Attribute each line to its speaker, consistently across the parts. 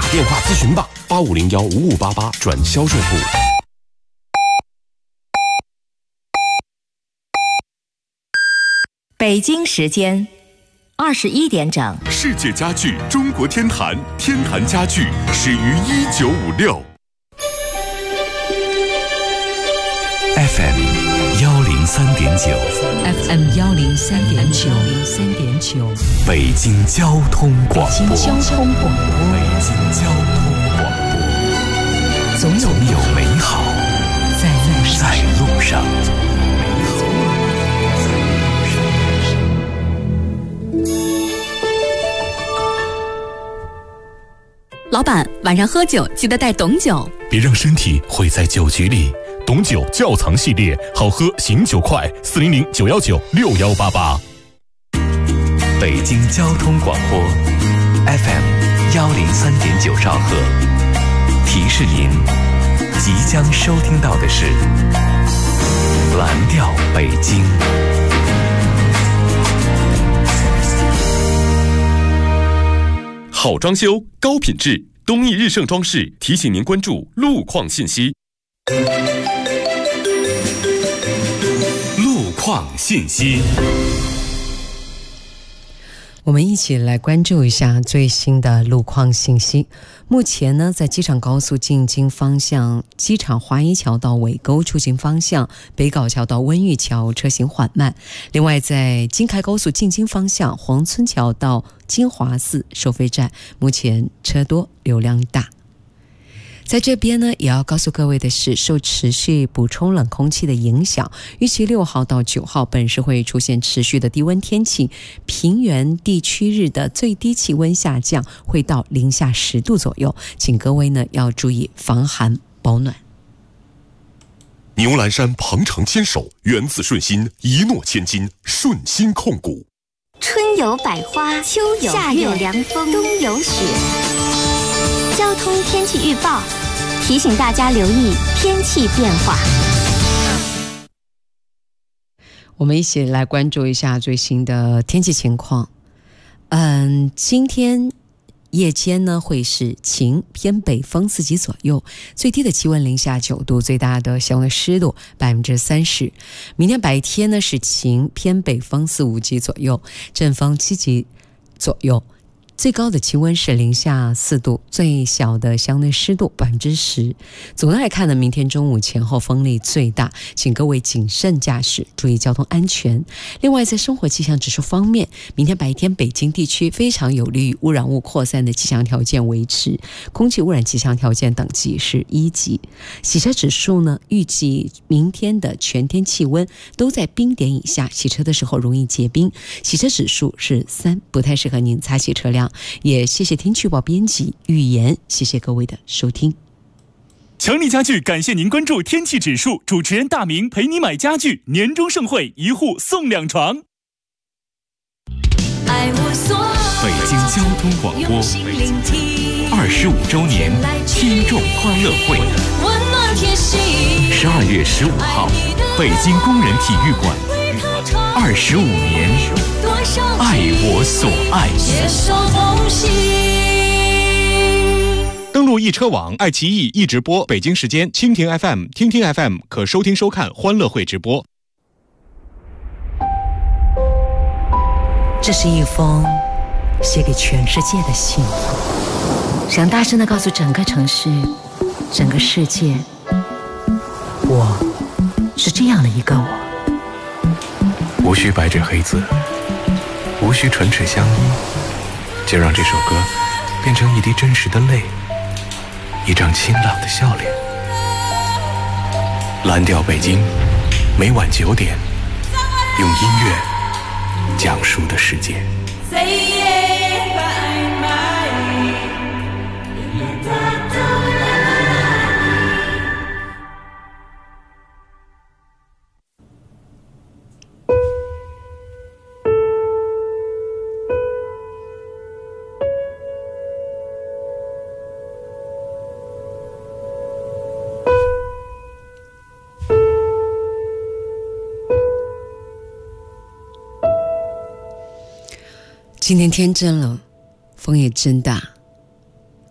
Speaker 1: 电话咨询吧，85015588转销售部。
Speaker 2: 北京时间21点整。
Speaker 3: 世界家具中国天坛，天坛家具始于1956。
Speaker 4: FM 103.9
Speaker 5: FM 103.9
Speaker 4: 北京交通广播。
Speaker 5: 北京交通广播。
Speaker 4: 总有美好在路上。
Speaker 6: 老板，晚上喝酒记得带董酒，
Speaker 3: 别让身体毁在酒局里。董酒窖藏系列，好喝醒酒快，400-919-6188。
Speaker 4: 北京交通广播 FM 103.9兆赫，提示您即将收听到的是蓝调北京。
Speaker 3: 好装修，高品质，东义日盛装饰提醒您关注路况信息。路况信息，
Speaker 5: 我们一起来关注一下最新的路况信息。目前呢，在机场高速进京方向，机场华一桥到尾沟出行方向，北碏桥到温榆桥车行缓慢。另外，在京开高速进京方向，黄村桥到金华寺收费站，目前车多，流量大。在这边呢，也要告诉各位的是，受持续补充冷空气的影响，预期6号到9号本市会出现持续的低温天气，平原地区日的最低气温下降会到零下10度左右，请各位呢要注意防寒保暖。
Speaker 3: 牛栏山鹏程坚守，源自顺心，一诺千金，顺心控股。
Speaker 7: 春有百花，秋有夏有凉风，冬有雪。交通天气预报提醒大家留意天气变化。
Speaker 5: 我们一起来关注一下最新的天气情况。今天夜间呢会是晴，偏北风4级左右，最低的气温零下9度，最大的相对湿度30%。明天白天呢是晴，偏北风4、5级左右，阵风7级左右。最高的气温是零下4度，最小的相对湿度10%。总的来看呢，明天中午前后风力最大，请各位谨慎驾驶，注意交通安全。另外，在生活气象指数方面，明天白天北京地区非常有利于污染物扩散的气象条件维持，空气污染气象条件等级是1级。洗车指数呢，预计明天的全天气温都在冰点以下，洗车的时候容易结冰，洗车指数是3，不太适合您擦洗车辆。也谢谢天气预报编辑预言，谢谢各位的收听。
Speaker 8: 强力家具感谢您关注天气指数，主持人大明陪你买家具，年终盛会，1户送2床。
Speaker 4: 北京交通广播25周年听众欢乐会，12月15号，北京工人体育馆，25年，爱我所爱。
Speaker 9: 登录易车网、爱奇艺易直播，北京时间蜻蜓 FM、听听 FM 可收听收看欢乐会直播。
Speaker 5: 这是一封写给全世界的信，想大声地告诉整个城市、整个世界，我是这样的一个我。
Speaker 4: 无需白纸黑字，无需唇齿相依，就让这首歌变成一滴真实的泪，一张清朗的笑脸。蓝调北京，每晚9点，用音乐讲述的世界。
Speaker 5: 今天天真冷，风也真大，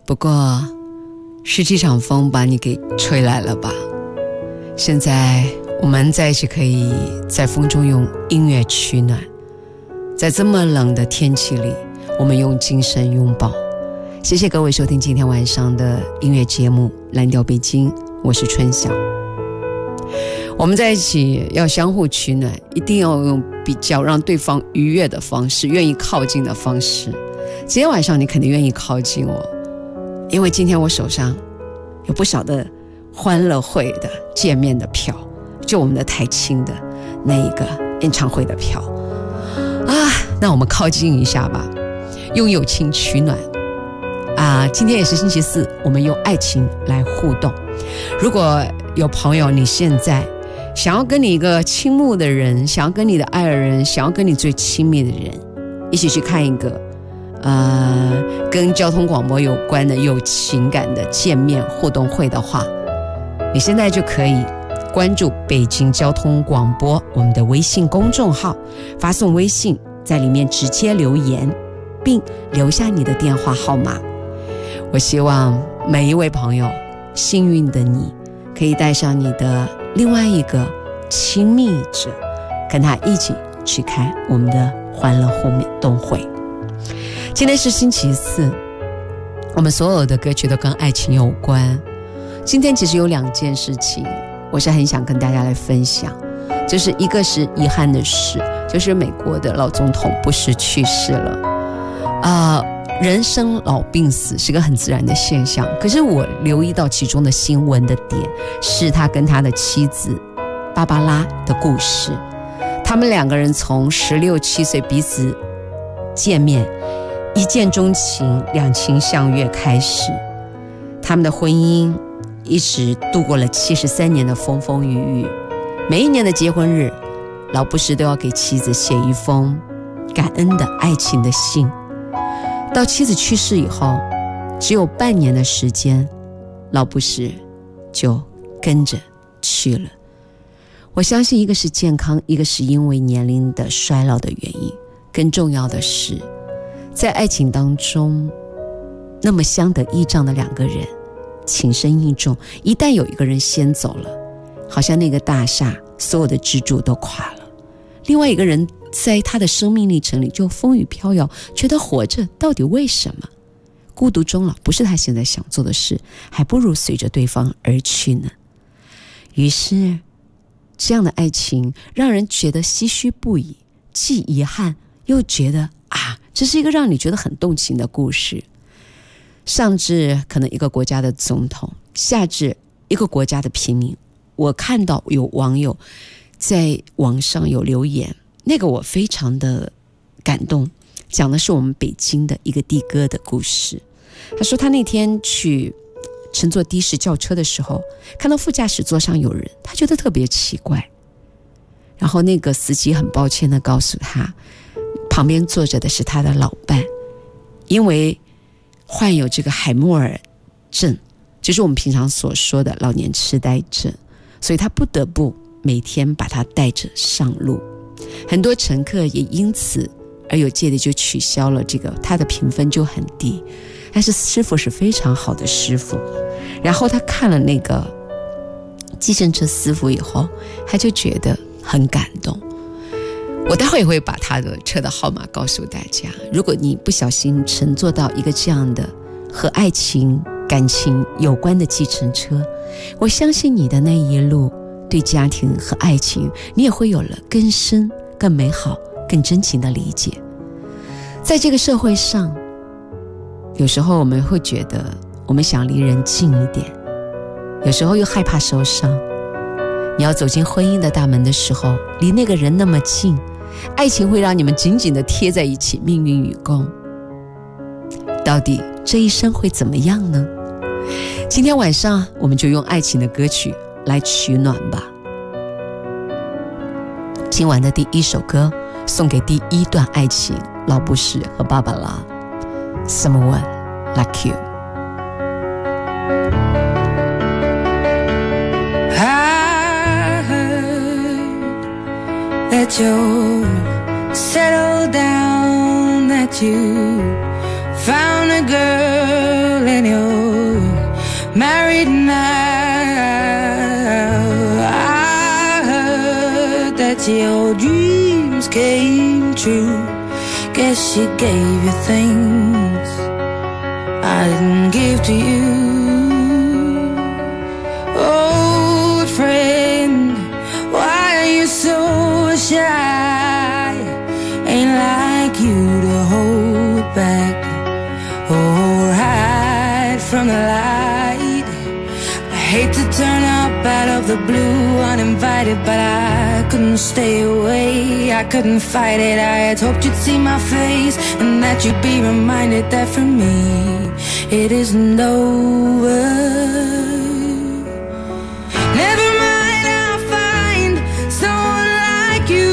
Speaker 5: 不过是这场风把你给吹来了吧。现在我们在一起，可以在风中用音乐取暖，在这么冷的天气里，我们用精神拥抱。谢谢各位收听今天晚上的音乐节目《蓝调北京》，我是春晓。我们在一起要相互取暖，一定要用比较让对方愉悦的方式，愿意靠近的方式。今天晚上你肯定愿意靠近我，因为今天我手上有不少的欢乐会的见面的票，就我们的台青的那一个演唱会的票啊，那我们靠近一下吧，用友情取暖啊！今天也是星期四，我们用爱情来互动。如果有朋友你现在想要跟你一个倾慕的人，想要跟你的爱人，想要跟你最亲密的人一起去看一个跟交通广播有关的有情感的见面互动会的话，你现在就可以关注北京交通广播我们的微信公众号，发送微信，在里面直接留言，并留下你的电话号码。我希望每一位朋友，幸运的你可以带上你的另外一个亲密者，跟他一起去看我们的欢乐互动会。今天是星期四，我们所有的歌曲都跟爱情有关。今天其实有两件事情我是很想跟大家来分享，就是一个是遗憾的事，就是美国的老总统布什去世了。人生老病死是个很自然的现象，可是我留意到其中的新闻的点是他跟他的妻子芭芭拉的故事。他们两个人从16、17岁彼此见面，一见钟情，两情相悦开始，他们的婚姻一直度过了73年的风风雨雨。每一年的结婚日，老布什都要给妻子写一封感恩的爱情的信。到妻子去世以后，只有半年的时间，老布什就跟着去了。我相信一个是健康，一个是因为年龄的衰老的原因，更重要的是在爱情当中那么相得益彰的两个人，情深意重，一旦有一个人先走了，好像那个大厦所有的支柱都垮了，另外一个人在他的生命历程里就风雨飘摇，觉得活着到底为什么？孤独终老不是他现在想做的事，还不如随着对方而去呢。于是这样的爱情让人觉得唏嘘不已，既遗憾又觉得这是一个让你觉得很动情的故事。上至可能一个国家的总统，下至一个国家的平民，我看到有网友在网上有留言，那个我非常的感动，讲的是我们北京的一个的哥的故事。他说他那天去乘坐的士轿车的时候，看到副驾驶座上有人，他觉得特别奇怪，然后那个司机很抱歉地告诉他，旁边坐着的是他的老伴，因为患有这个海默尔症，就是我们平常所说的老年痴呆症，所以他不得不每天把他带着上路。很多乘客也因此而有芥蒂，就取消了这个，他的评分就很低。但是师傅是非常好的师傅，然后他看了那个计程车师傅以后，他就觉得很感动。我待会也会把他的车的号码告诉大家，如果你不小心乘坐到一个这样的和爱情感情有关的计程车，我相信你的那一路对家庭和爱情，你也会有了更深、更美好、更真情的理解。在这个社会上，有时候我们会觉得我们想离人近一点，有时候又害怕受伤。你要走进婚姻的大门的时候，离那个人那么近，爱情会让你们紧紧地贴在一起，命运与共。到底这一生会怎么样呢？今天晚上我们就用爱情的歌曲来取暖吧。今晚的第一首歌送给第一段爱情，老布什和芭芭拉， Someone Like You。
Speaker 10: I heard that you settled down, that you found a girl in your married now. I heard that your dreams came true. Guess she gave you things I didn't give to you. Old friend, why are you so shy? Ain't like you to hold back or hide from the light. I hate to turn up out of the blue uninvited, but I couldn't stay away, I couldn't fight it. I had hoped you'd see my face and that you'd be reminded that for me it isn't over. Never mind, I'll find someone like you.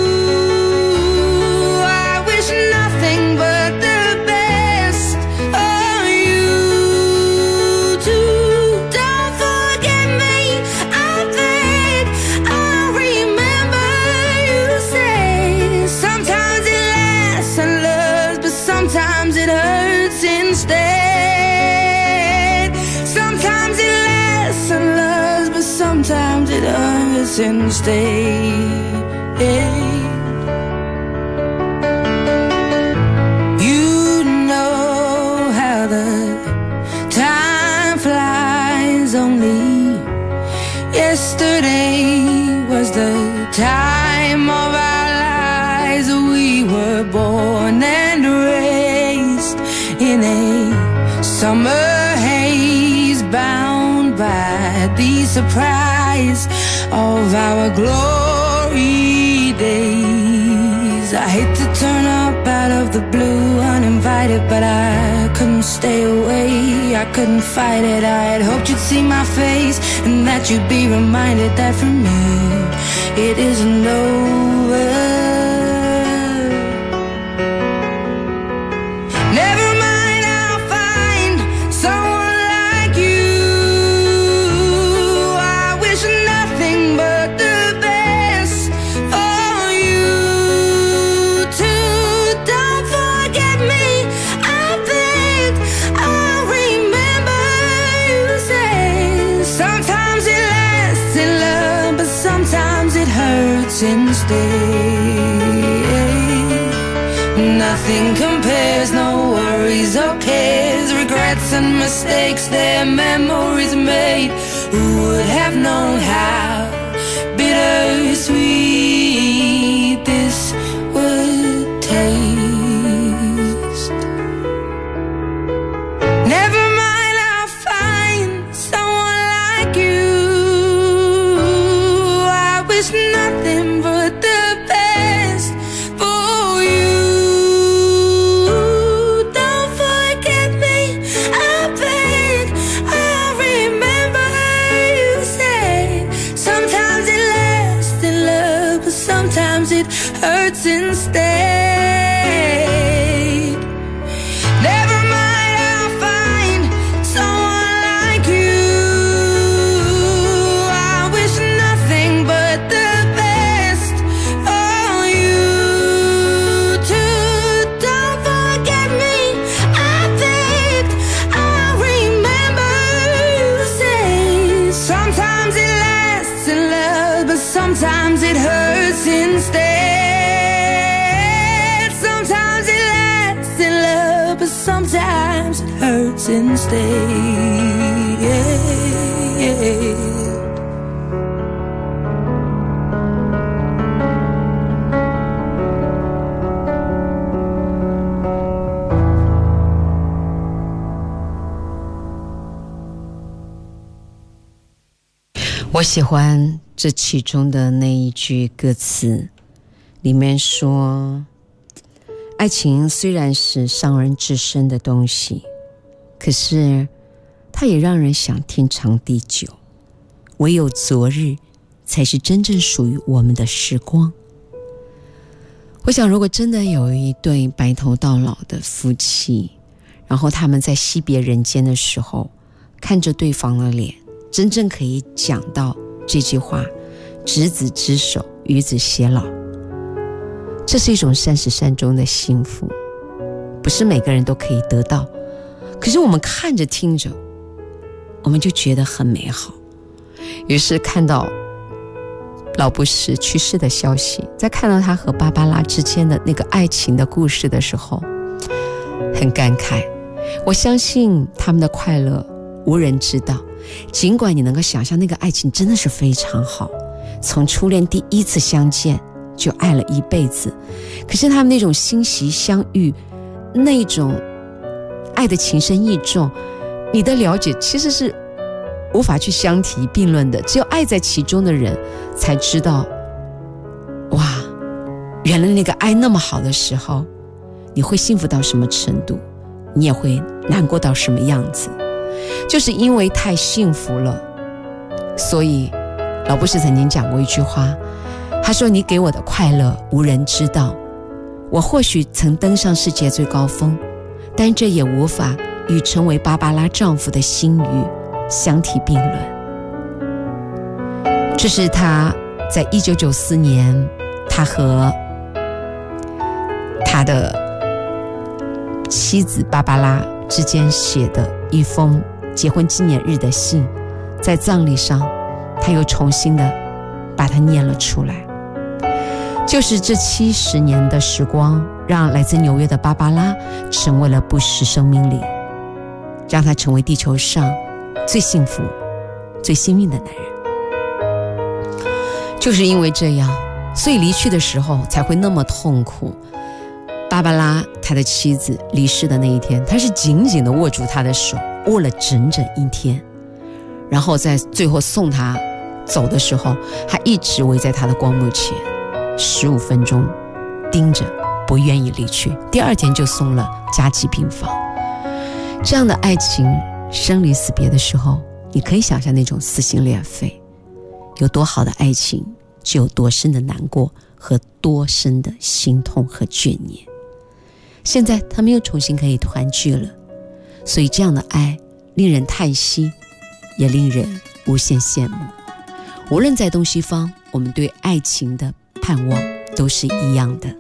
Speaker 10: I wish nothing but the best of you too. Don't forget me, I beg. I remember you say sometimes it lasts and loves, but sometimes it hurts instead. Sometimes it lasts and loves, but sometimes it hurts instead. You know how the time flies. Only yesterday was the time of our lives. We were born and raised in a summer haze, bound by the surprise of our glory days. I hate to turn up out of the blue uninvited, but I couldn't stay away, I couldn't fight it. I had hoped you'd see my face and that you'd be reminded that for me it isn't over. Never mind, I'll find someone like you. I wish nothing but the best for you too. Don't forget me, I beg. I remember you say sometimes it lasts in love, but sometimes it hurts instead. Nothing compares, no worries or cares, regrets and mistakes, their memories made. Who would have known how bittersweet this would taste? Never mind, I'll find someone like you. I wish nothing but the best for you. Don't forget me, I beg. I remember you say sometimes it lasts in love, but sometimes it hurts instead. Never mind, I'll find someone like you. I wish nothing but the best for you too. Don't forget me, I beg. I remember you say sometimes it lasts in love, but sometimes it hurts instead. Sometimes it lasts in love, but sometimes it hurts instead.
Speaker 5: 我喜欢这其中的那一句歌词，里面说，爱情虽然是伤人至深的东西，可是它也让人想天长地久，唯有昨日才是真正属于我们的时光。我想如果真的有一对白头到老的夫妻，然后他们在惜别人间的时候，看着对方的脸，真正可以讲到这句话，执子之手，与子偕老。这是一种善始善终的幸福，不是每个人都可以得到，可是我们看着听着我们就觉得很美好。于是看到老布什去世的消息，在看到他和芭芭拉之间的那个爱情的故事的时候，很感慨。我相信他们的快乐无人知道，尽管你能够想象那个爱情真的是非常好，从初恋第一次相见就爱了一辈子，可是他们那种欣喜相遇，那种爱的情深意重，你的了解其实是无法去相提并论的，只有爱在其中的人才知道，哇，原来那个爱那么好的时候，你会幸福到什么程度，你也会难过到什么样子。就是因为太幸福了，所以老布什曾经讲过一句话，他说，你给我的快乐无人知道，我或许曾登上世界最高峰，但这也无法与成为芭芭拉丈夫的心语相提并论。这是他在1994年他和他的妻子芭芭拉之间写的一封结婚纪念日的信，在葬礼上他又重新的把它念了出来。就是这70年的时光，让来自纽约的芭芭拉成为了布什生命里，让他成为地球上最幸福最幸运的男人。就是因为这样，所以离去的时候才会那么痛苦。芭芭拉他的妻子离世的那一天，他是紧紧地握住他的手，握了整整一天，然后在最后送他走的时候，还一直围在他的光幕前15分钟盯着，不愿意离去。第二天就送了加急病房。这样的爱情生离死别的时候，你可以想象那种撕心裂肺。有多好的爱情，就有多深的难过和多深的心痛和眷念。现在他们又重新可以团聚了，所以这样的爱令人叹息，也令人无限羡慕。无论在东西方，我们对爱情的盼望都是一样的。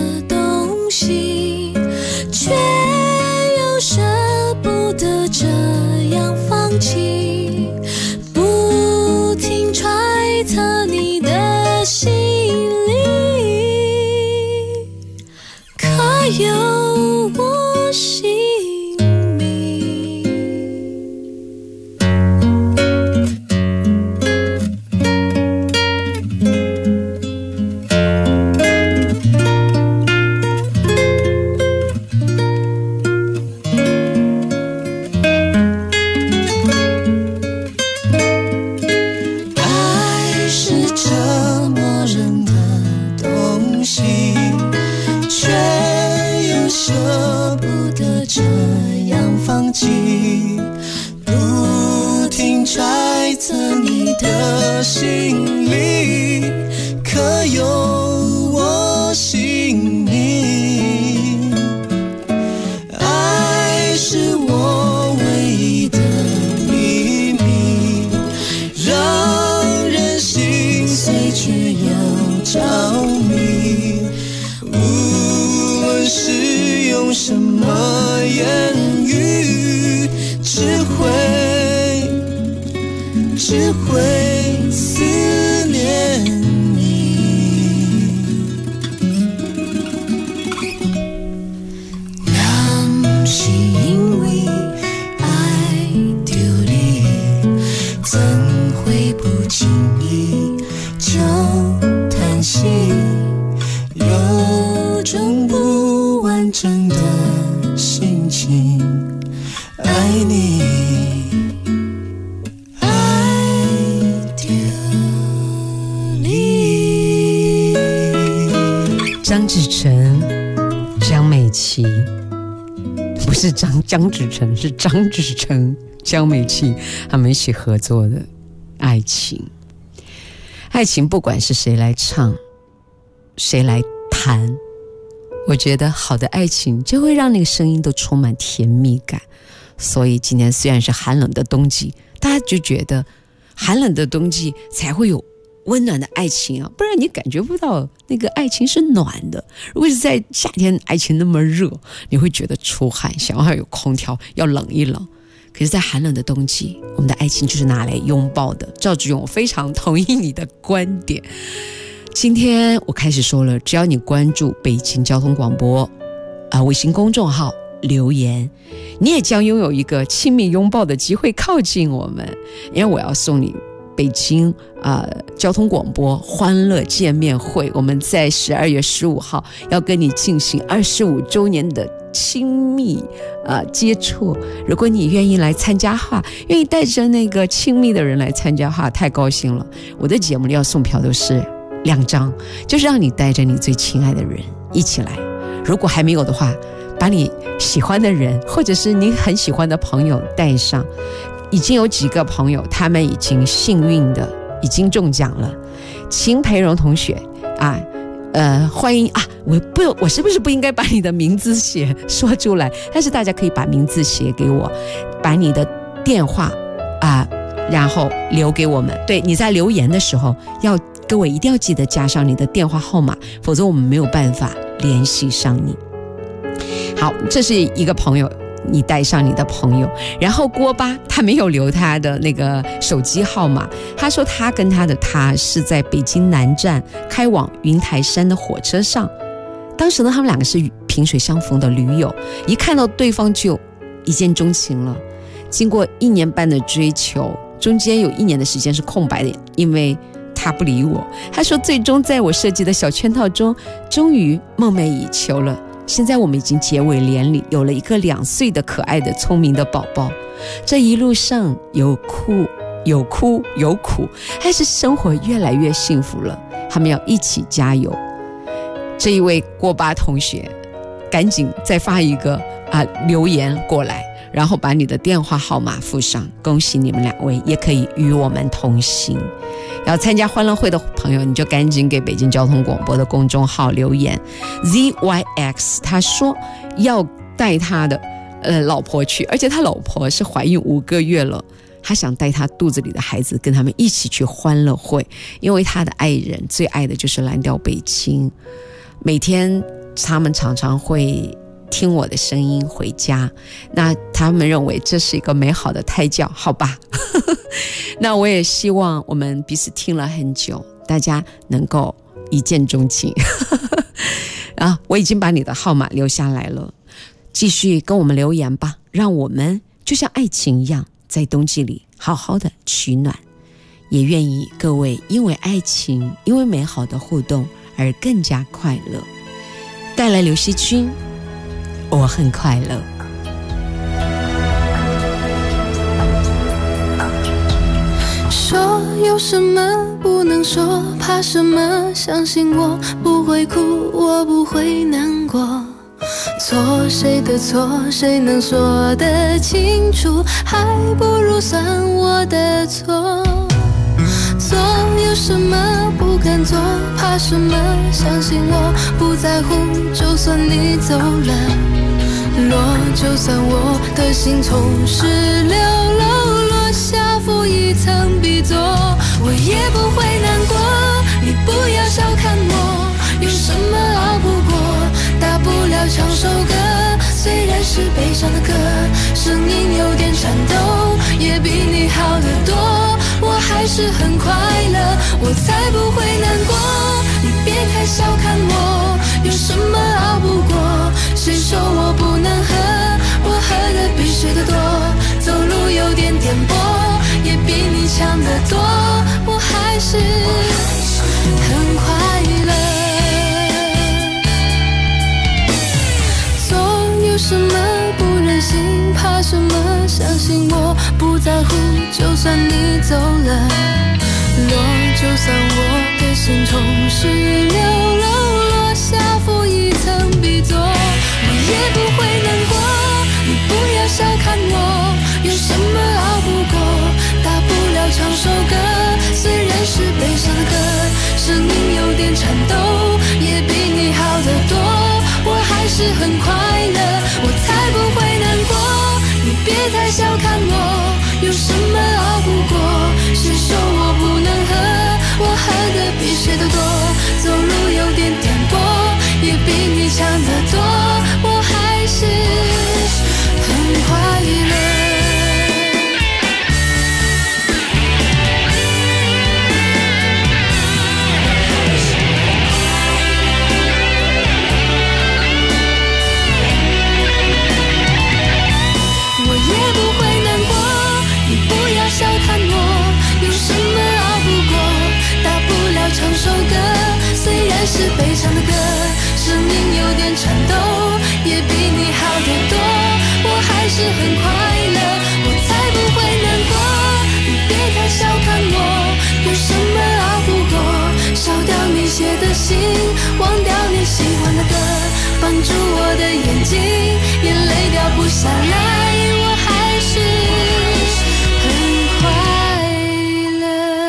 Speaker 11: 却又舍不得这放弃，不停揣测你的心里，可有我姓名？爱是折磨人的东西，却又舍不得这样放弃，不停揣测你的心里，可有我姓名？爱是我唯一的秘密，让人心碎却又着迷，无论是用什么言语，只会思念你。那是因为爱丢离，怎会不经意就叹息，有种不完整的心情，爱你，
Speaker 5: 张芷成、江美琪，不是江芷成，是张芷成、江美琪他们一起合作的《爱情》。爱情不管是谁来唱，谁来弹，我觉得好的爱情就会让那个声音都充满甜蜜感。所以今年虽然是寒冷的冬季，大家就觉得寒冷的冬季才会有温暖的爱情啊，不然你感觉不到那个爱情是暖的。如果是在夏天爱情那么热，你会觉得出汗，想要有空调，要冷一冷。可是在寒冷的冬季，我们的爱情就是拿来拥抱的。赵志勇，我非常同意你的观点。今天我开始说了，只要你关注北京交通广播微信公众号留言，你也将拥有一个亲密拥抱的机会靠近我们，因为我要送你北京交通广播欢乐见面会，我们在12月15号要跟你进行25周年的亲密接触。如果你愿意来参加的话，愿意带着那个亲密的人来参加的话，太高兴了。我的节目里要送票都是2张，就是让你带着你最亲爱的人一起来。如果还没有的话，把你喜欢的人或者是你很喜欢的朋友带上。已经有几个朋友他们已经幸运的已经中奖了。秦培荣同学欢迎啊！我是不是不应该把你的名字说出来？但是大家可以把名字写给我，把你的电话然后留给我们。对，你在留言的时候各位一定要记得加上你的电话号码，否则我们没有办法联系上你。好，这是一个朋友，你带上你的朋友。然后郭巴他没有留他的那个手机号码，他说他跟他是在北京南站开往云台山的火车上，当时呢他们两个是萍水相逢的驴友，一看到对方就一见钟情了。经过1年半的追求，中间有1年的时间是空白的，因为他不理我。他说最终在我设计的小圈套中终于梦寐以求了，现在我们已经结为连理，有了一个2岁的可爱的聪明的宝宝。这一路上有哭有苦，还是生活越来越幸福了，他们要一起加油。这一位郭巴同学赶紧再发一个留言过来，然后把你的电话号码附上。恭喜你们2位，也可以与我们同行。要参加欢乐会的朋友，你就赶紧给北京交通广播的公众号留言。ZYX 他说要带他的老婆去，而且他老婆是怀孕5个月了，他想带他肚子里的孩子跟他们一起去欢乐会，因为他的爱人最爱的就是蓝调北京。每天他们常常会听我的声音回家。那他们认为这是一个美好的胎教，好吧？那我也希望我们彼此听了很久，大家能够一见钟情。我已经把你的号码留下来了，继续跟我们留言吧，让我们就像爱情一样，在冬季里好好的取暖。也愿意各位因为爱情，因为美好的互动而更加快乐。带来刘惜君，我很快乐。
Speaker 11: 说有什么不能说，怕什么？相信我不会哭，我不会难过。错谁的错，谁能说得清楚？还不如算我的错。做有什么不敢做，怕什么？相信我不在乎，就算你走了，落就算我的心从石榴楼落下负一层笔作，我也不会难过。你不要小看我，有什么熬不过，大不了唱首歌，虽然是悲伤的歌，声音有点颤抖，也比你好得多。我还是很快乐，我才不会难过。你别太小看我，有什么熬不过，谁说我不能喝，我喝的比谁的多。走路有点颠簸，也比你强得多。我还是很快乐。做有什么不忍心，怕什么？相信我不在乎，就算你走了，落就算我的心从石榴楼落下负一层笔作，我也不会难过。你不要小看我，有什么熬不过，大不了唱首歌，虽然是悲伤的歌，声音有点颤抖，也比你好得多。我还是很快乐，我才不会难过。你别太小看我，有什么熬不过，谁说我不能喝，我喝的比谁的多。走路有点颠簸，也比你强得多。我还是很快乐。小看我，有什么熬不过，大不了唱首歌，虽然是悲伤的歌，声音有点颤抖，也比你好得多。我还是很快乐，我才不会难过。你别太小看我，有什么熬不过，烧掉你写的信，忘掉你喜欢的歌，绑住我的眼睛，眼泪掉不下来，我还是快乐。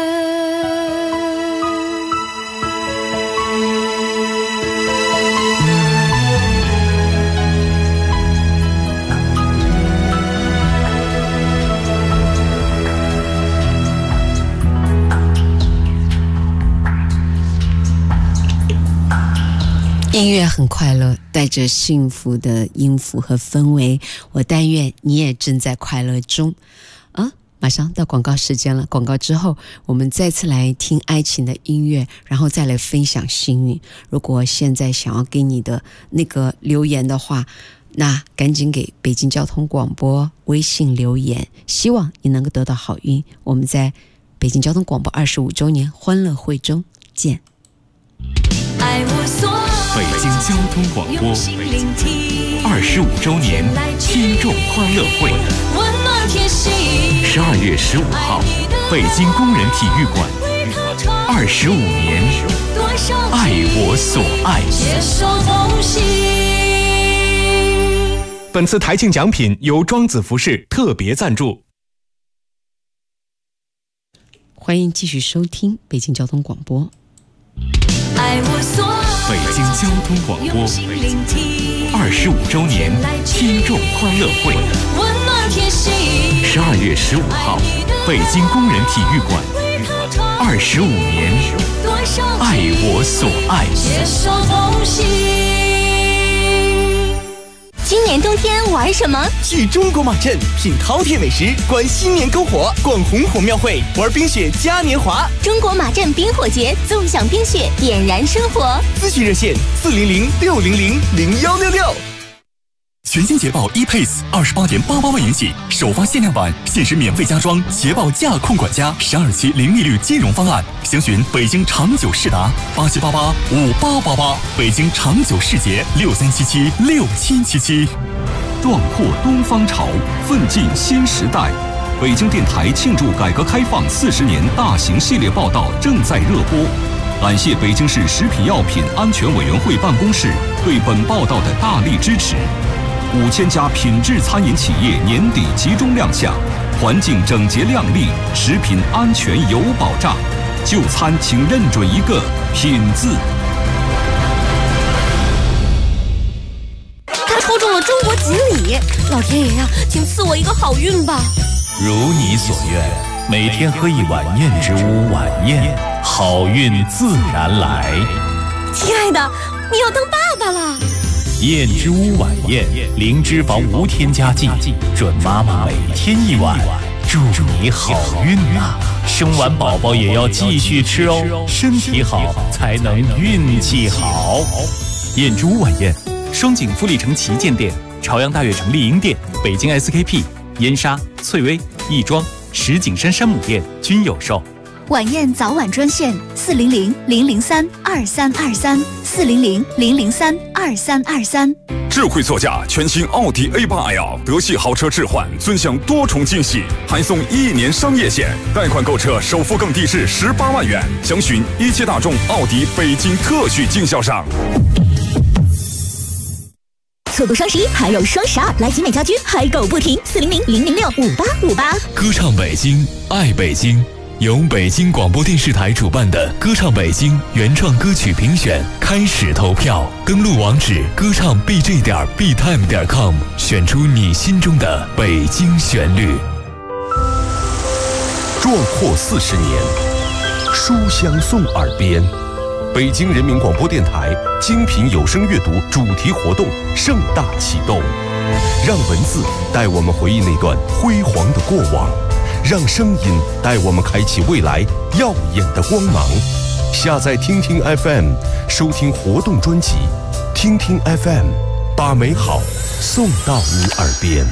Speaker 5: 音乐很快乐，带着幸福的音符和氛围，我但愿你也正在快乐中马上到广告时间了，广告之后我们再次来听爱情的音乐，然后再来分享幸运。如果现在想要给你的那个留言的话，那赶紧给北京交通广播微信留言，希望你能够得到好运。我们在北京交通广播25周年欢乐会中见。
Speaker 4: 北京交通广播25周年听众欢乐会，12月15号，北京工人体育馆，25年，爱我所爱。
Speaker 9: 本次台庆奖品由庄子服饰特别赞助。
Speaker 5: 欢迎继续收听北京交通广播。
Speaker 4: 北京交通广播25周年听众欢乐会，12月15号，北京工人体育馆，25年，爱我所爱。
Speaker 7: 今年冬天玩什么？
Speaker 12: 去中国马镇品饕餮美食，观新年篝火，逛红火庙会，玩冰雪嘉年华。
Speaker 7: 中国马镇冰火节，纵享冰雪，点燃生活。
Speaker 12: 咨询热线400-600-0166。
Speaker 8: 全新捷豹 ePace28.88万元起，首发限量版，限时免费加装捷豹驾控管家12期零利率金融方案。详询北京长久世达87885888，北京长久世捷63776777。
Speaker 13: 壮阔东方潮，奋进新时代。北京电台庆祝改革开放40年大型系列报道正在热播。感谢北京市食品药品安全委员会办公室对本报道的大力支持。5000家品质餐饮企业年底集中亮相，环境整洁亮丽，食品安全有保障。就餐请认准一个“品”字。
Speaker 14: 他抽中了中国锦鲤，老天爷呀，请赐我一个好运吧！
Speaker 15: 如你所愿，每天喝一碗燕之屋晚宴，好运自然来。
Speaker 14: 亲爱的，你要当爸爸了！
Speaker 15: 燕之屋晚宴，零脂肪无添加剂，准妈妈每天一碗，祝你好运啊！生完宝宝也要继续吃哦，身体好才能运气好。
Speaker 8: 燕之屋晚宴，双井富力城旗舰店、朝阳大悦城丽婴店、北京 SKP、燕莎、翠微、亦庄、石景山山姆店均有售。
Speaker 16: 晚宴早晚专线400-003-2323，400-003-2323。
Speaker 3: 智慧座驾全新奥迪 A8L， 德系豪车置换，尊享多重惊喜，还送1年商业险，贷款购车首付更低至18万元。详询一汽大众奥迪北京特许经销商。
Speaker 7: 错过双11还有双12，来集美家居嗨购不停，400-006-5858。
Speaker 1: 歌唱北京，爱北京。由北京广播电视台主办的歌唱北京原创歌曲评选开始投票，登录网址歌唱 bj.btime.com， 选出你心中的北京旋律。
Speaker 3: 壮阔40年，书香送耳边。北京人民广播电台精品有声阅读主题活动盛大启动，让文字带我们回忆那段辉煌的过往，让声音带我们开启未来耀眼的光芒。下载听听 FM， 收听活动专辑。听听 FM， 把美好送到你耳边。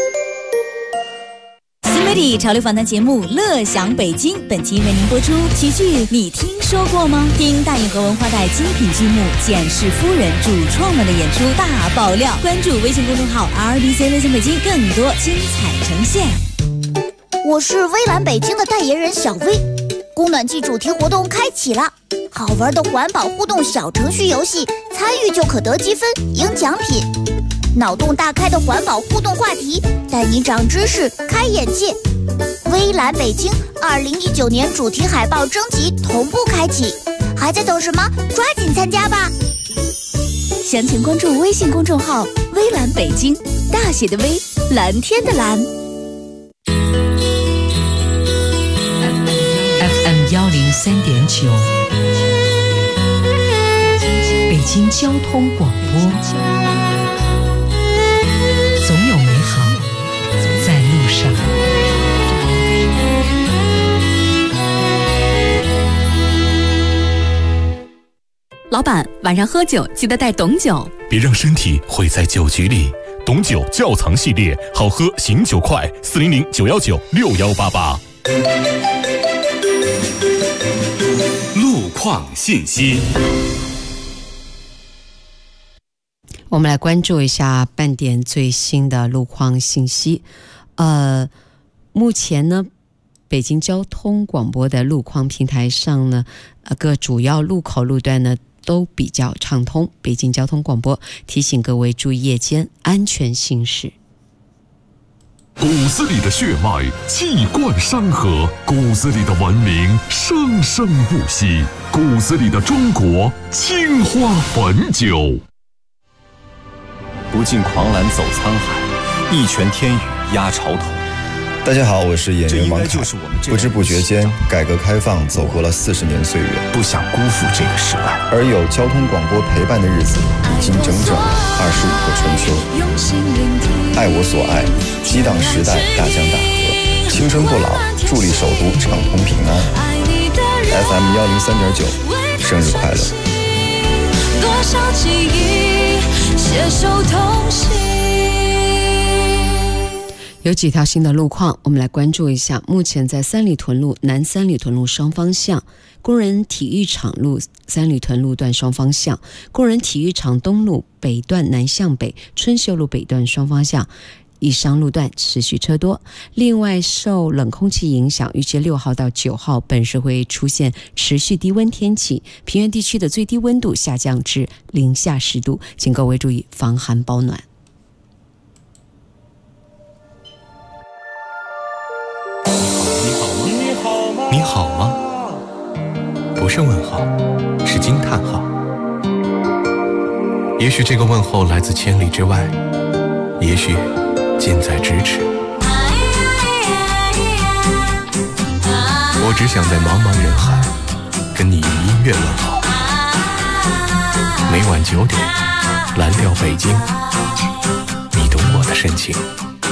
Speaker 17: 新媒体潮流访谈节目《乐享北京》，本期为您播出喜剧你听说过吗？听大银河文化带精品剧目《简氏夫人》主创们的演出大爆料，关注微信公众号 RBC 乐享北京，更多精彩呈现。
Speaker 18: 我是微蓝北京的代言人小薇，供暖季主题活动开启了，好玩的环保互动小程序游戏，参与就可得积分赢奖品，脑洞大开的环保互动话题，带你长知识开眼界。微蓝北京2019年主题海报征集同步开启，还在等什么？抓紧参加吧！
Speaker 16: 详情关注微信公众号微蓝北京，大写的微，蓝天的蓝。
Speaker 5: 103.9，北京交通广播，总有美好在路上。
Speaker 6: 老板，晚上喝酒记得带董酒，
Speaker 3: 别让身体毁在酒局里。董酒窖藏系列，好喝醒酒快，400-919-6188。
Speaker 4: 路况信息，
Speaker 5: 我们来关注一下半点最新的路况信息。目前呢，北京交通广播的路况平台上呢，各主要路口路段呢都比较畅通。北京交通广播提醒各位注意夜间安全行驶。
Speaker 3: 骨子里的血脉气贯山河，骨子里的文明生生不息，骨子里的中国青花汾酒。
Speaker 19: 不尽狂澜走沧海，一拳天宇压潮头。 大家好，我是演员王凯。不知不觉间，改革开放走过了40年岁月，
Speaker 15: 不想辜负这个时代。
Speaker 19: 而有交通广播陪伴的日子，已经整整25个春秋。爱我所爱，激荡时代，大江大河，青春不老，助力首都畅通平安。FM 103.9，生日快乐！
Speaker 10: 多少记忆携手同行。
Speaker 5: 有几条新的路况，我们来关注一下。目前在三里屯路、南三里屯路双方向、工人体育场路三里屯路段双方向、工人体育场东路北段南向北、春秀路北段双方向以上路段持续车多。另外，受冷空气影响，预计6号到9号本市会出现持续低温天气，平原地区的最低温度下降至零下10度，请各位注意防寒保暖。
Speaker 20: 你好吗？不是问号，是惊叹号。也许这个问候来自千里之外，也许近在咫尺。我只想在茫茫人海跟你用音乐问候。每晚9点，蓝调北京，你懂我的深情。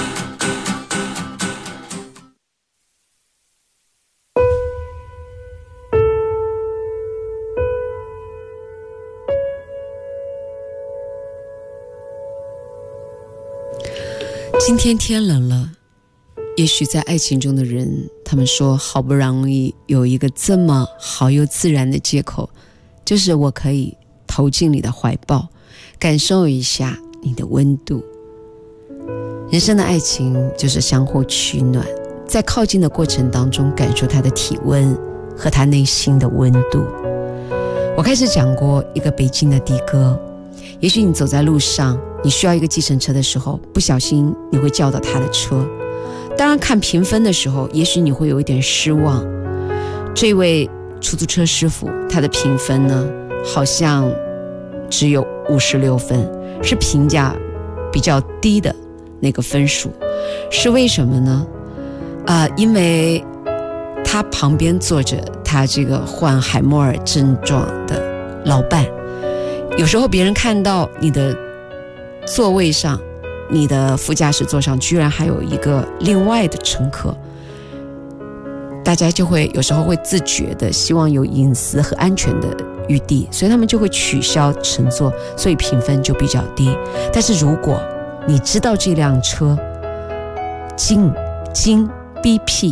Speaker 5: 今天天冷了，也许在爱情中的人，他们说好不容易有一个这么好又自然的借口，就是我可以投进你的怀抱，感受一下你的温度。人生的爱情就是相互取暖，在靠近的过程当中感受他的体温和他内心的温度。我开始讲过一个北京的的哥，也许你走在路上，你需要一个计程车的时候，不小心你会叫到他的车。当然看评分的时候，也许你会有一点失望。这位出租车师傅，他的评分呢，好像只有56分，是评价比较低的那个分数。是为什么呢？因为他旁边坐着他这个患海默尔症状的老伴。有时候别人看到你的座位上，你的副驾驶座上居然还有一个另外的乘客，大家就会有时候会自觉的希望有隐私和安全的余地，所以他们就会取消乘坐，所以评分就比较低。但是如果你知道这辆车京 BP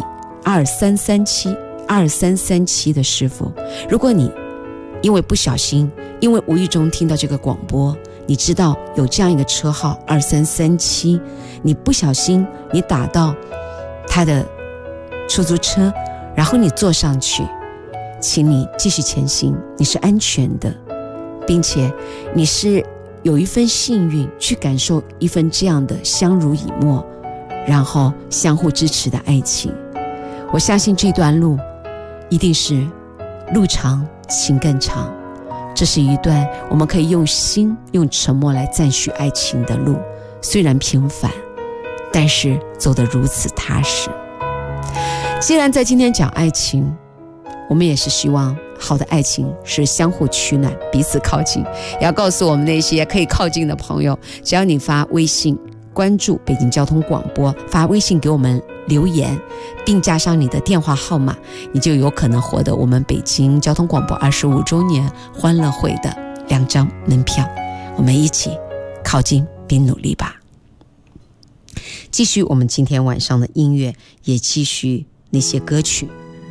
Speaker 5: 2337的师傅，如果你因为不小心，因为无意中听到这个广播，你知道有这样一个车号2337，你不小心你打到他的出租车，然后你坐上去，请你继续前行，你是安全的，并且你是有一份幸运去感受一份这样的相濡以沫，然后相互支持的爱情。我相信这段路一定是路长情更长，这是一段我们可以用心用沉默来赞许爱情的路，虽然平凡，但是走得如此踏实。既然在今天讲爱情，我们也是希望好的爱情是相互取暖，彼此靠近。也要告诉我们那些可以靠近的朋友，只要你发微信关注北京交通广播，发微信给我们留言，并加上你的电话号码，你就有可能获得我们北京交通广播25周年欢乐会的2张门票。我们一起靠近并努力吧。继续我们今天晚上的音乐，也继续那些歌曲。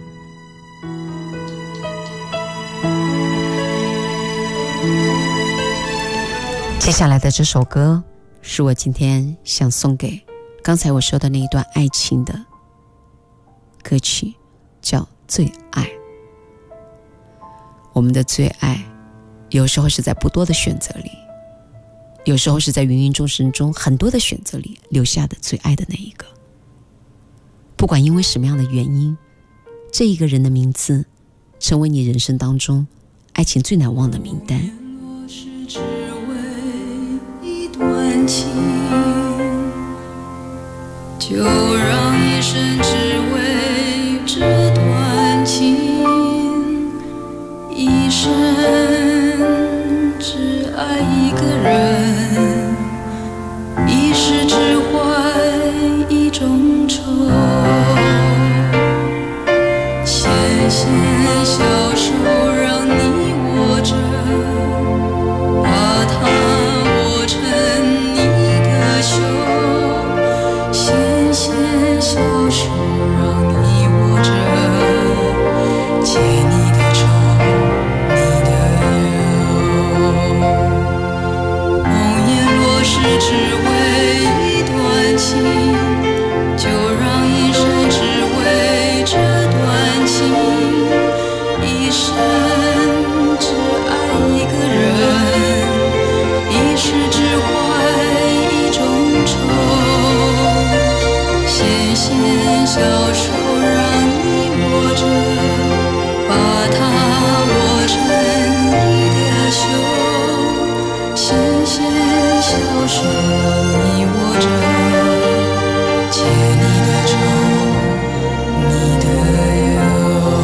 Speaker 5: 接下来的这首歌是我今天想送给刚才我说的那一段爱情的歌曲，叫《最爱》。我们的最爱有时候是在不多的选择里，有时候是在芸芸众生中很多的选择里留下的最爱的那一个。不管因为什么样的原因，这一个人的名字成为你人生当中爱情最难忘的名单。
Speaker 10: 段情，就让一生只为这段情，一生只爱一个人，一世只怀一种愁。纤纤小手让你握着，把它握成你的袖。纤纤小手让你握着，解你的愁，你的忧。红颜若是只为一段情，就让一生只为这段情，一生只爱一个人，一世只怀一种愁。纤纤小手让你握着，把它握成你的袖。纤纤小手让你握着，解你的愁，你的忧。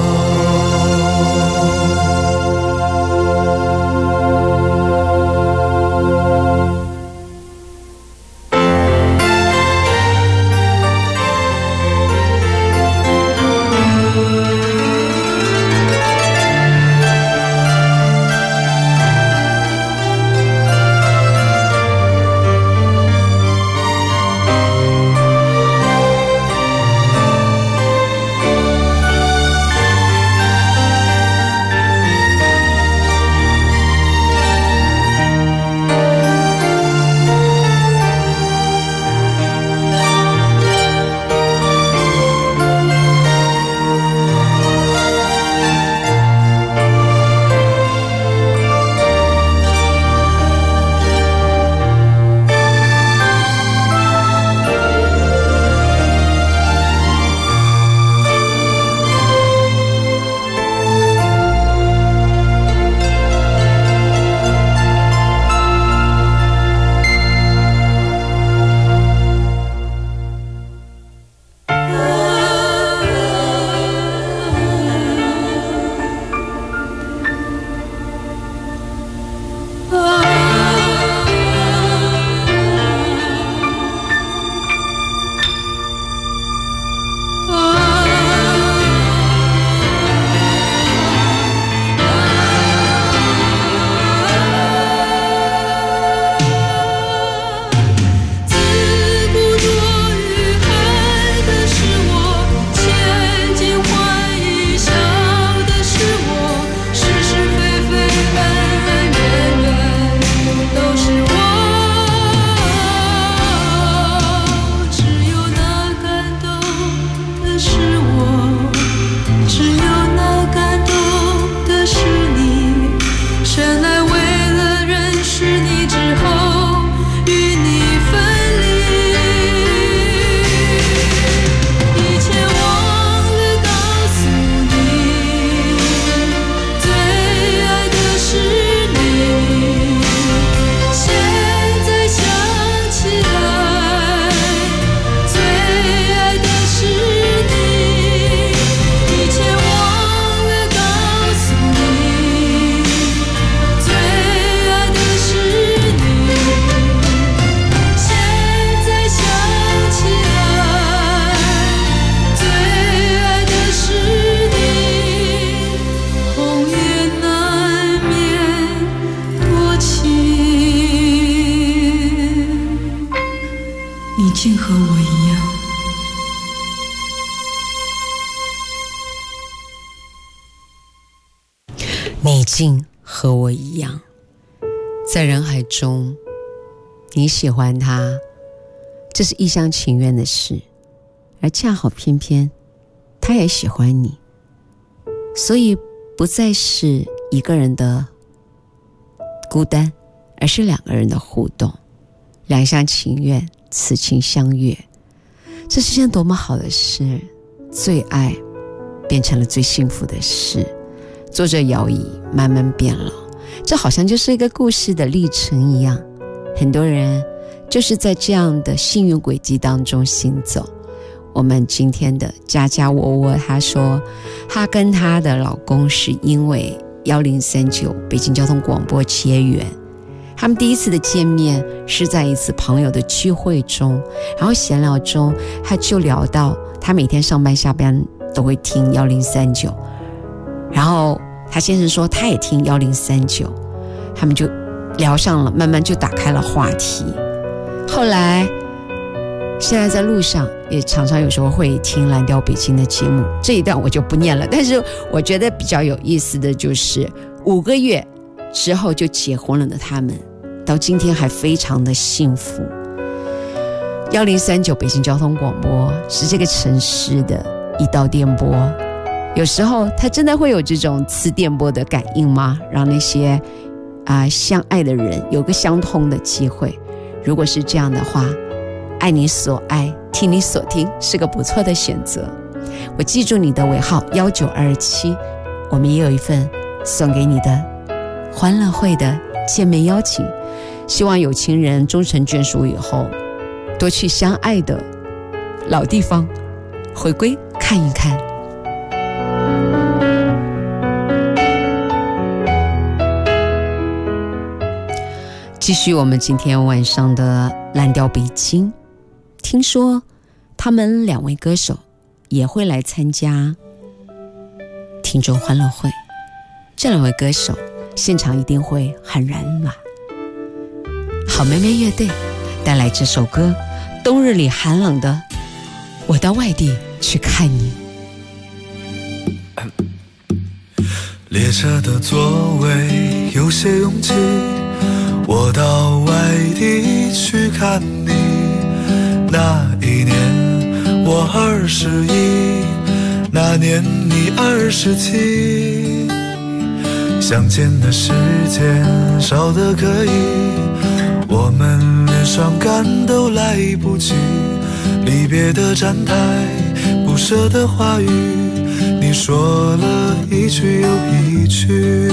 Speaker 10: 竟和我一样。
Speaker 5: 你竟和我一样，在人海中，你喜欢他，这是一厢情愿的事，而恰好偏偏他也喜欢你，所以不再是一个人的孤单，而是两个人的互动，两厢情愿，此情相悦。这是件多么好的事，最爱变成了最幸福的事。坐着摇椅慢慢变老，这好像就是一个故事的历程一样。很多人就是在这样的幸运轨迹当中行走， 我们今天的家家窝窝，她说她跟她的老公是因为1039北京交通广播结缘，他们第一次的见面是在一次朋友的聚会中，然后闲聊中他就聊到他每天上班下班都会听1039，然后他先生说他也听1039，他们就聊上了，慢慢就打开了话题。后来现在在路上也常常有时候会听蓝调北京的节目，这一段我就不念了，但是我觉得比较有意思的就是5个月之后就结婚了的他们，到今天还非常的幸福。1039北京交通广播是这个城市的一道电波，有时候它真的会有这种磁电波的感应吗？让那些相爱的人有个相通的机会。如果是这样的话，爱你所爱，听你所听，是个不错的选择。我记住你的尾号1927，我们也有一份送给你的欢乐会的见面邀请，希望有情人终成眷属以后，多去相爱的老地方回归看一看。继续我们今天晚上的蓝调北京，听说他们2位歌手也会来参加听众欢乐会，这2位歌手现场一定会很燃暖。好妹妹乐队带来这首歌，冬日里寒冷的我到外地去看你。
Speaker 21: 列车的座位有些拥挤，我到外地去看你。那一年我21，那年你27，相见的时间少得可以，我们连伤感都来不及。离别的站台，不舍的话语，你说了一句又一句。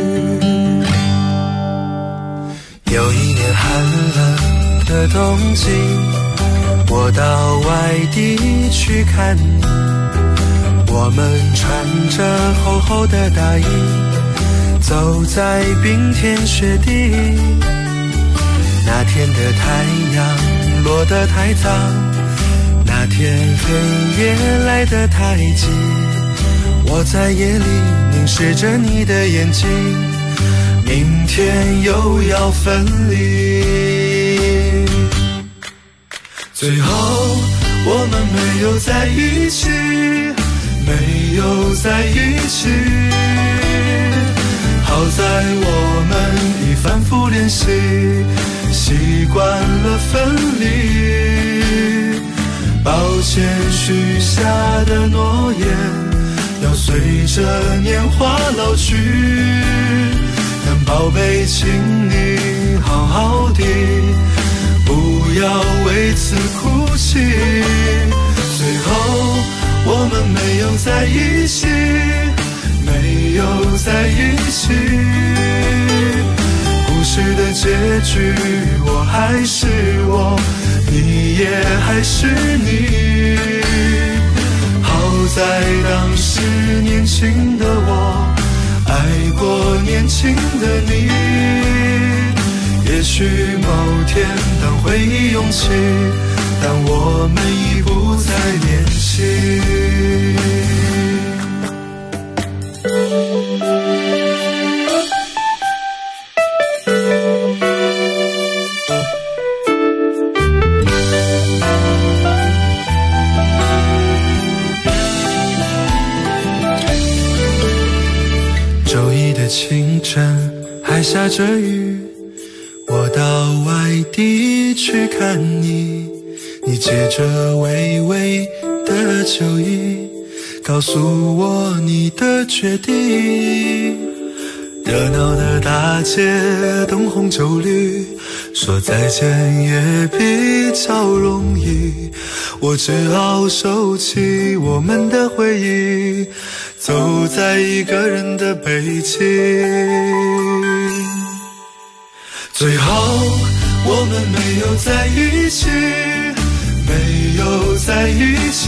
Speaker 21: 有一年寒冷的冬季，我到外地去看你，我们穿着厚厚的大衣，走在冰天雪地。那天的太阳落得太早，那天黑夜来得太急，我在夜里凝视着你的眼睛，明天又要分离。最后我们没有在一起，没有在一起，好在我们已反复练习，习惯了分离。抱歉许下的诺言要随着年华老去，但宝贝请你好好的，不要为此哭泣。最后我们没有在一起，没有在一起，故事的结局我还是我，你也还是你。好在当时年轻的我爱过年轻的你，也许某天当回忆涌起，但我们已不再年轻。周一的清晨还下着雨，我到外地去看你，你借着微微的酒意告诉我你的决定。热闹的大街灯红酒绿，说再见也比较容易，我只好收起我们的回忆，走在一个人的北京。最后我们没有在一起， 没有在一起。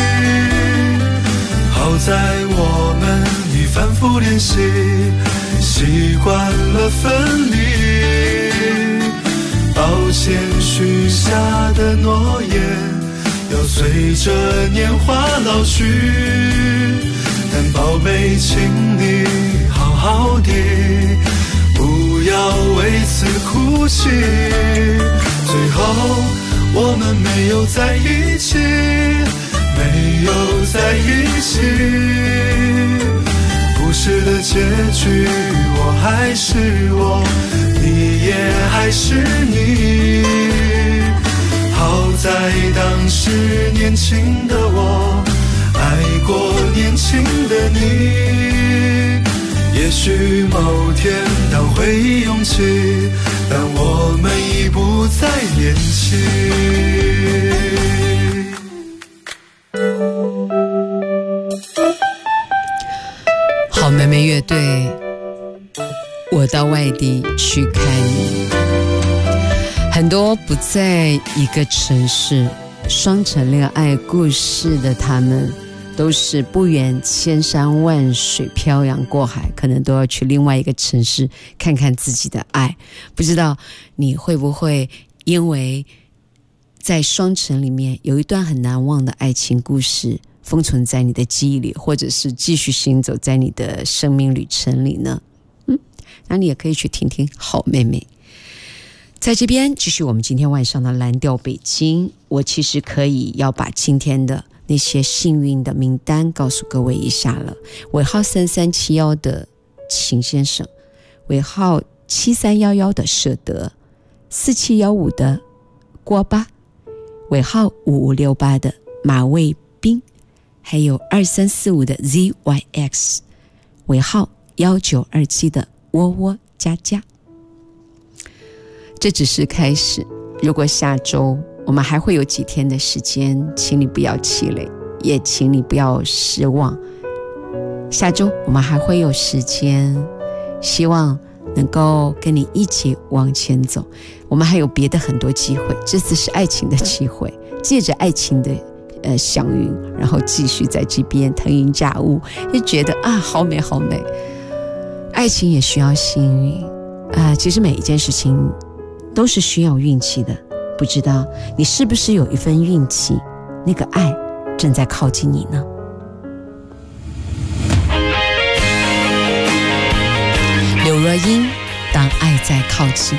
Speaker 21: 好在我们已反复练习，习惯了分离。抱歉许下的诺言要随着年华老去，但宝贝请你好好的，不要为此哭泣。最后我们没有在一起，没有在一起，故事的结局我还是我，你也还是你。好在当时年轻的我爱过年轻的你，也许某天当回忆涌起，但我们已不再年轻。
Speaker 5: 好妹妹乐队，我到外地去看你。很多不在一个城市双城恋爱故事的他们，都是不远千山万水漂洋过海，可能都要去另外一个城市看看自己的爱。不知道你会不会因为在双城里面有一段很难忘的爱情故事封存在你的记忆里，或者是继续行走在你的生命旅程里呢？那你也可以去听听好妹妹。在这边继续我们今天晚上的蓝调北京，我其实可以要把今天的那些幸运的名单告诉各位一下了。尾号3371的秦先生，尾号7311的舍得，4715的郭巴，尾号5568的马卫兵，还有2345的 ZYX， 尾号1927的窝窝佳佳。这只是开始，如果下周我们还会有几天的时间，请你不要气馁，也请你不要失望。下周我们还会有时间，希望能够跟你一起往前走。我们还有别的很多机会，这次是爱情的机会，借着爱情的相遇，然后继续在这边腾云驾雾，就觉得啊，好美好美。爱情也需要幸运其实每一件事情都是需要运气的，不知道你是不是有一份运气，那个爱正在靠近你呢？刘若英，当爱在靠近。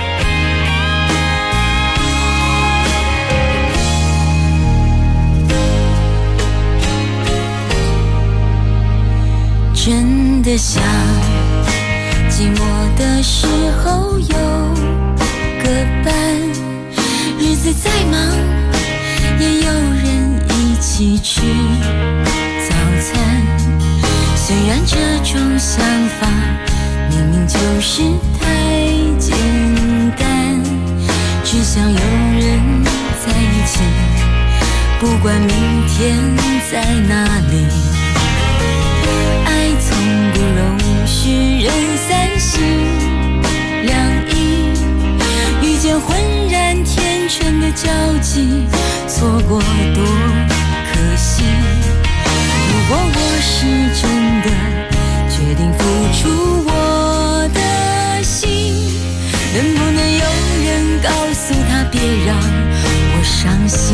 Speaker 11: 真的想寂寞的时候有个伴，日子再忙也有人一起吃早餐。虽然这种想法明明就是太简单，只想有人在一起，不管明天在哪里。爱从不容许人三心两意，遇见浑然天成的交集，错过多可惜。如果我是真的决定付出我的心，能不能有人告诉他别让我伤心？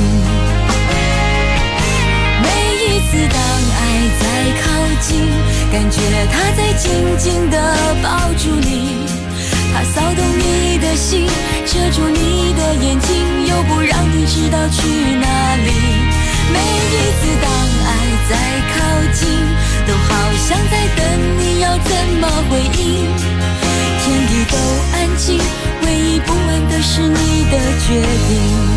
Speaker 11: 每一次当爱在靠近，感觉他在紧紧地抱住你，他骚动你的心，遮住你的眼睛，又不让你知道去哪里。每一次当爱在靠近，都好像在等你要怎么回应。天地都安静，唯一不安的是你的决定。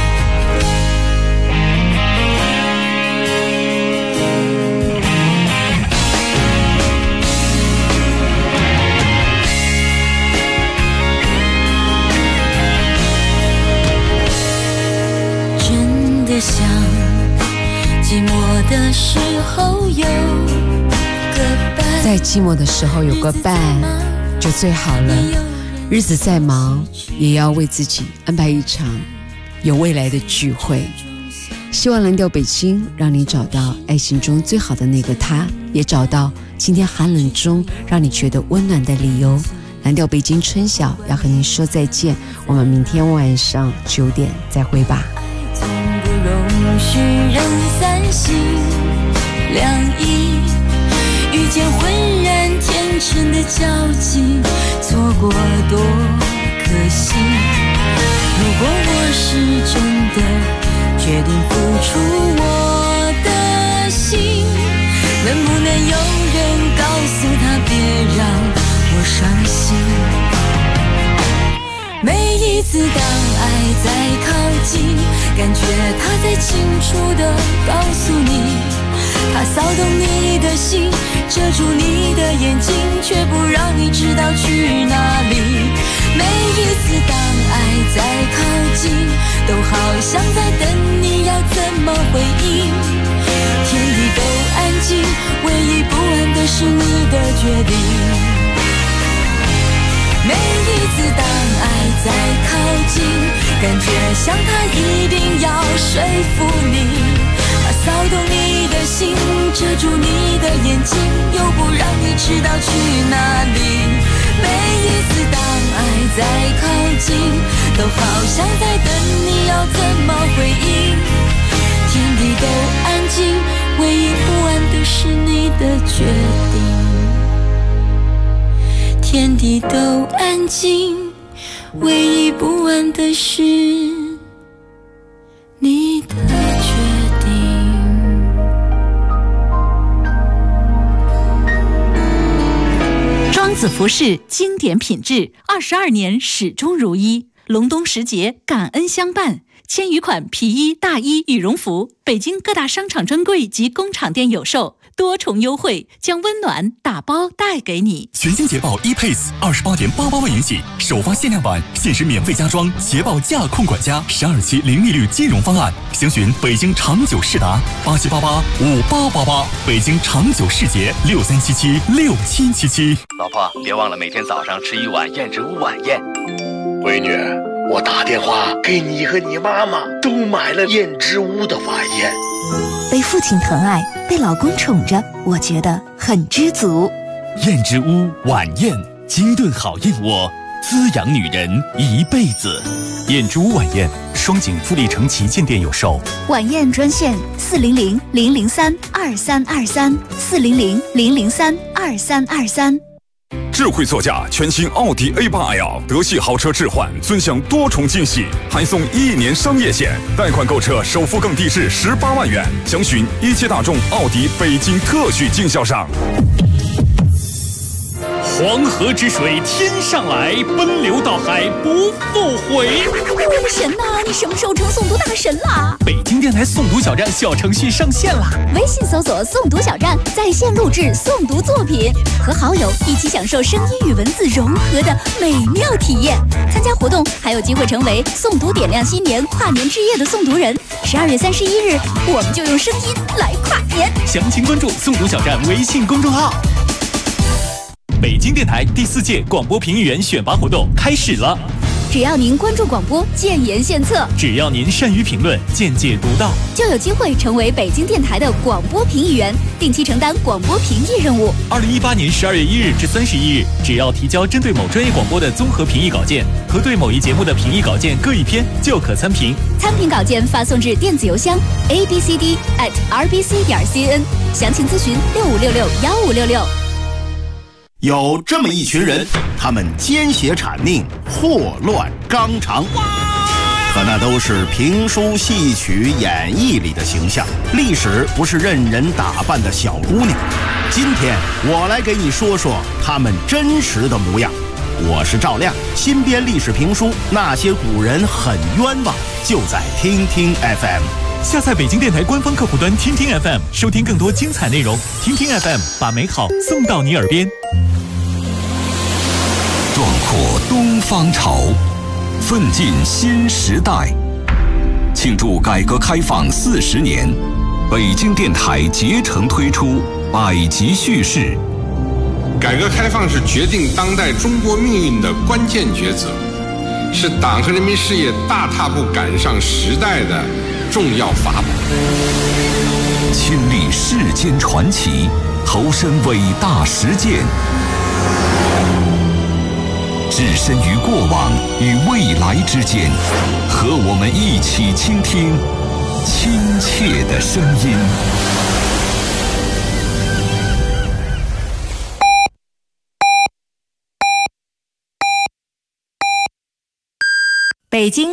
Speaker 11: 想寂寞的时候有个伴，
Speaker 5: 在寂寞的时候有个伴就最好了。日子再忙，也要为自己安排一场有未来的聚会。希望蓝调北京让你找到爱情中最好的那个他，也找到今天寒冷中让你觉得温暖的理由。蓝调北京春晓要和您说再见，我们明天晚上9点再会吧。
Speaker 10: 总不容许人散心两意，遇见浑然天成的交集，错过多可惜。如果我是真的决定付出我的心，能不能有人告诉他别让我伤心？每一次当爱在靠近，感觉他在清楚地告诉你，他骚动你的心，遮住你的眼睛，却不让你知道去哪里。每一次当爱在靠近，都好像在等你要怎么回应。天地都安静，唯一不安的是你的决定。每一次当爱在靠近，感觉像他一定要说服你，他骚动你的心，遮住你的眼睛，又不让你知道去哪里。每一次当爱在靠近，都好像在等你要怎么回应。天地都安静，唯一不安的是你的决定。天地都安静，唯一不安的是你的决定。
Speaker 17: 庄子服饰经典品质，22年始终如一。隆冬时节，感恩相伴。千余款皮衣、大衣、羽绒服，北京各大商场专柜及工厂店有售，多重优惠，将温暖打包带给你。
Speaker 8: 全新捷豹 ePace 28.88万元起，首发限量版，限时免费加装捷豹驾控管家，12期零利率金融方案。详询北京长久世达87885888，北京长久世捷63776777。
Speaker 2: 老婆，别忘了每天早上吃一碗燕之屋晚宴。
Speaker 22: 闺女，我打电话给你和你妈妈都买了燕之屋的晚宴。
Speaker 16: 被父亲疼爱，被老公宠着，我觉得很知足。
Speaker 23: 燕之屋晚宴，精炖好燕窝，滋养女人一辈子。燕之屋晚宴，双井富力城旗舰店有售。
Speaker 16: 晚宴专线400-003-2323，400-003-2323。
Speaker 24: 智慧座驾全新奥迪 A8L， 德系豪车置换尊享多重惊喜，还送1年商业险，贷款购车首付更低至18万元。详询一汽大众奥迪北京特许经销商。
Speaker 15: 黄河之水天上来，奔流到海不复回。
Speaker 14: 我的神呐，你什么时候成诵读大神啦？
Speaker 15: 北京电台诵读小站小程序上线啦！
Speaker 14: 微信搜索诵读小站，在线录制诵读作品，和好友一起享受声音与文字融合的美妙体验。参加活动还有机会成为诵读点亮新年跨年之夜的诵读人。12月31日，我们就用声音来跨年。
Speaker 15: 详情关注诵读小站微信公众号。北京电台第4届广播评议员选拔活动开始了。
Speaker 14: 只要您关注广播，建言献策；
Speaker 15: 只要您善于评论，见解独到，
Speaker 14: 就有机会成为北京电台的广播评议员，定期承担广播评议任务。
Speaker 15: 2018年12月1日至31日，只要提交针对某专业广播的综合评议稿件和对某一节目的评议稿件各1篇，就可参评。
Speaker 14: 参评稿件发送至电子邮箱 abcd@rbc.cn， 详情咨询65661566。
Speaker 25: 有这么一群人，他们奸邪谄佞，祸乱纲常，可那都是评书、戏曲、演绎里的形象。历史不是任人打扮的小姑娘。今天我来给你说说他们真实的模样。我是赵亮，新编历史评书《那些古人很冤枉》，就在听听 FM。
Speaker 15: 下载北京电台官方客户端听听 FM， 收听更多精彩内容。听听 FM， 把美好送到你耳边。
Speaker 3: 壮阔东方潮，奋进新时代。庆祝改革开放40年，北京电台竭诚推出百集叙事。
Speaker 26: 改革开放是决定当代中国命运的关键抉择。
Speaker 1: 是党和人民事业大踏步赶上时代的重要法宝。
Speaker 3: 亲历世间传奇，投身伟大实践，置身于过往与未来之间，和我们一起倾听亲切的声音。
Speaker 7: 北京